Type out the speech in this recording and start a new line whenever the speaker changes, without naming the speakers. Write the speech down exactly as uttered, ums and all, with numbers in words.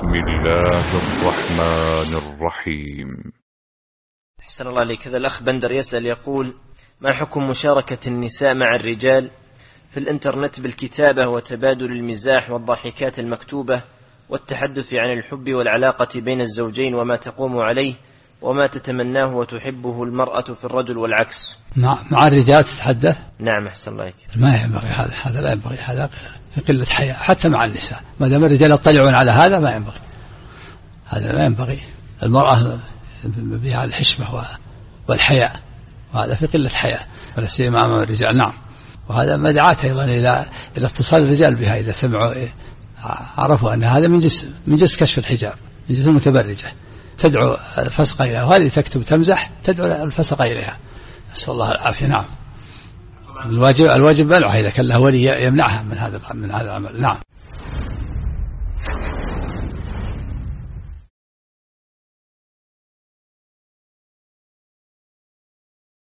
بسم الله الرحمن الرحيم.
أحسن الله عليك. هذا الأخ بندر يسأل يقول: ما حكم مشاركة النساء مع الرجال في الإنترنت بالكتابة وتبادل المزاح والضحكات المكتوبة والتحدث عن الحب والعلاقة بين الزوجين وما تقوم عليه وما تتمناه وتحبه المرأة في الرجل والعكس؟
مع, مع الرجال تتحدث؟
نعم أحسن الله عليك.
ما ينبغي هذا، هذا لا ينبغي، هذا في قلة حياء حتى مع النساء. ما دام الرجال يطلعون على هذا ما ينبغي، هذا لا ينبغي. المرأة بها الحشمة والحياء، وهذا في قلة حياء ولا سيما مع الرجال. نعم. وهذا مدعاة أيضا إلى إلى اتصال الرجال بها إذا سمعوا عرفوا أن هذا من جنس من جنس كشف الحجاب، من جنس المتبرجة، تدعو الفسق إليها، وهذه تكتب تمزح تدعو الفسق إليها، نسأل الله العافية. نعم. الواجب الواجب منعها إذا كان له ولي يمنعها من هذا من هذا العمل. نعم.